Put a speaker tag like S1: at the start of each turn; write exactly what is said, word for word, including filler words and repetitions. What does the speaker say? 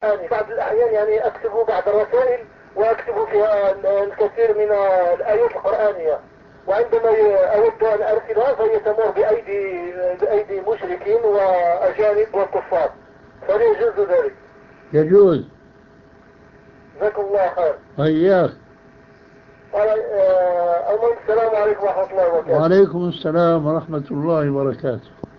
S1: يعني بعض الأحيان يعني أكتب بعض الرسائل وأكتب فيها الكثير من الآيات القرآنية، وعندما أود أن أرسلها فهي تمر بأيدي بأيدي مشركين وأجانب وكفار، فهل يجوز ذلك؟
S2: يجوز.
S1: جزاكم الله خير.
S2: إياك.
S1: قال آه، المهم السلام عليكم ورحمة الله وبركاته.
S2: وعليكم السلام ورحمة الله وبركاته.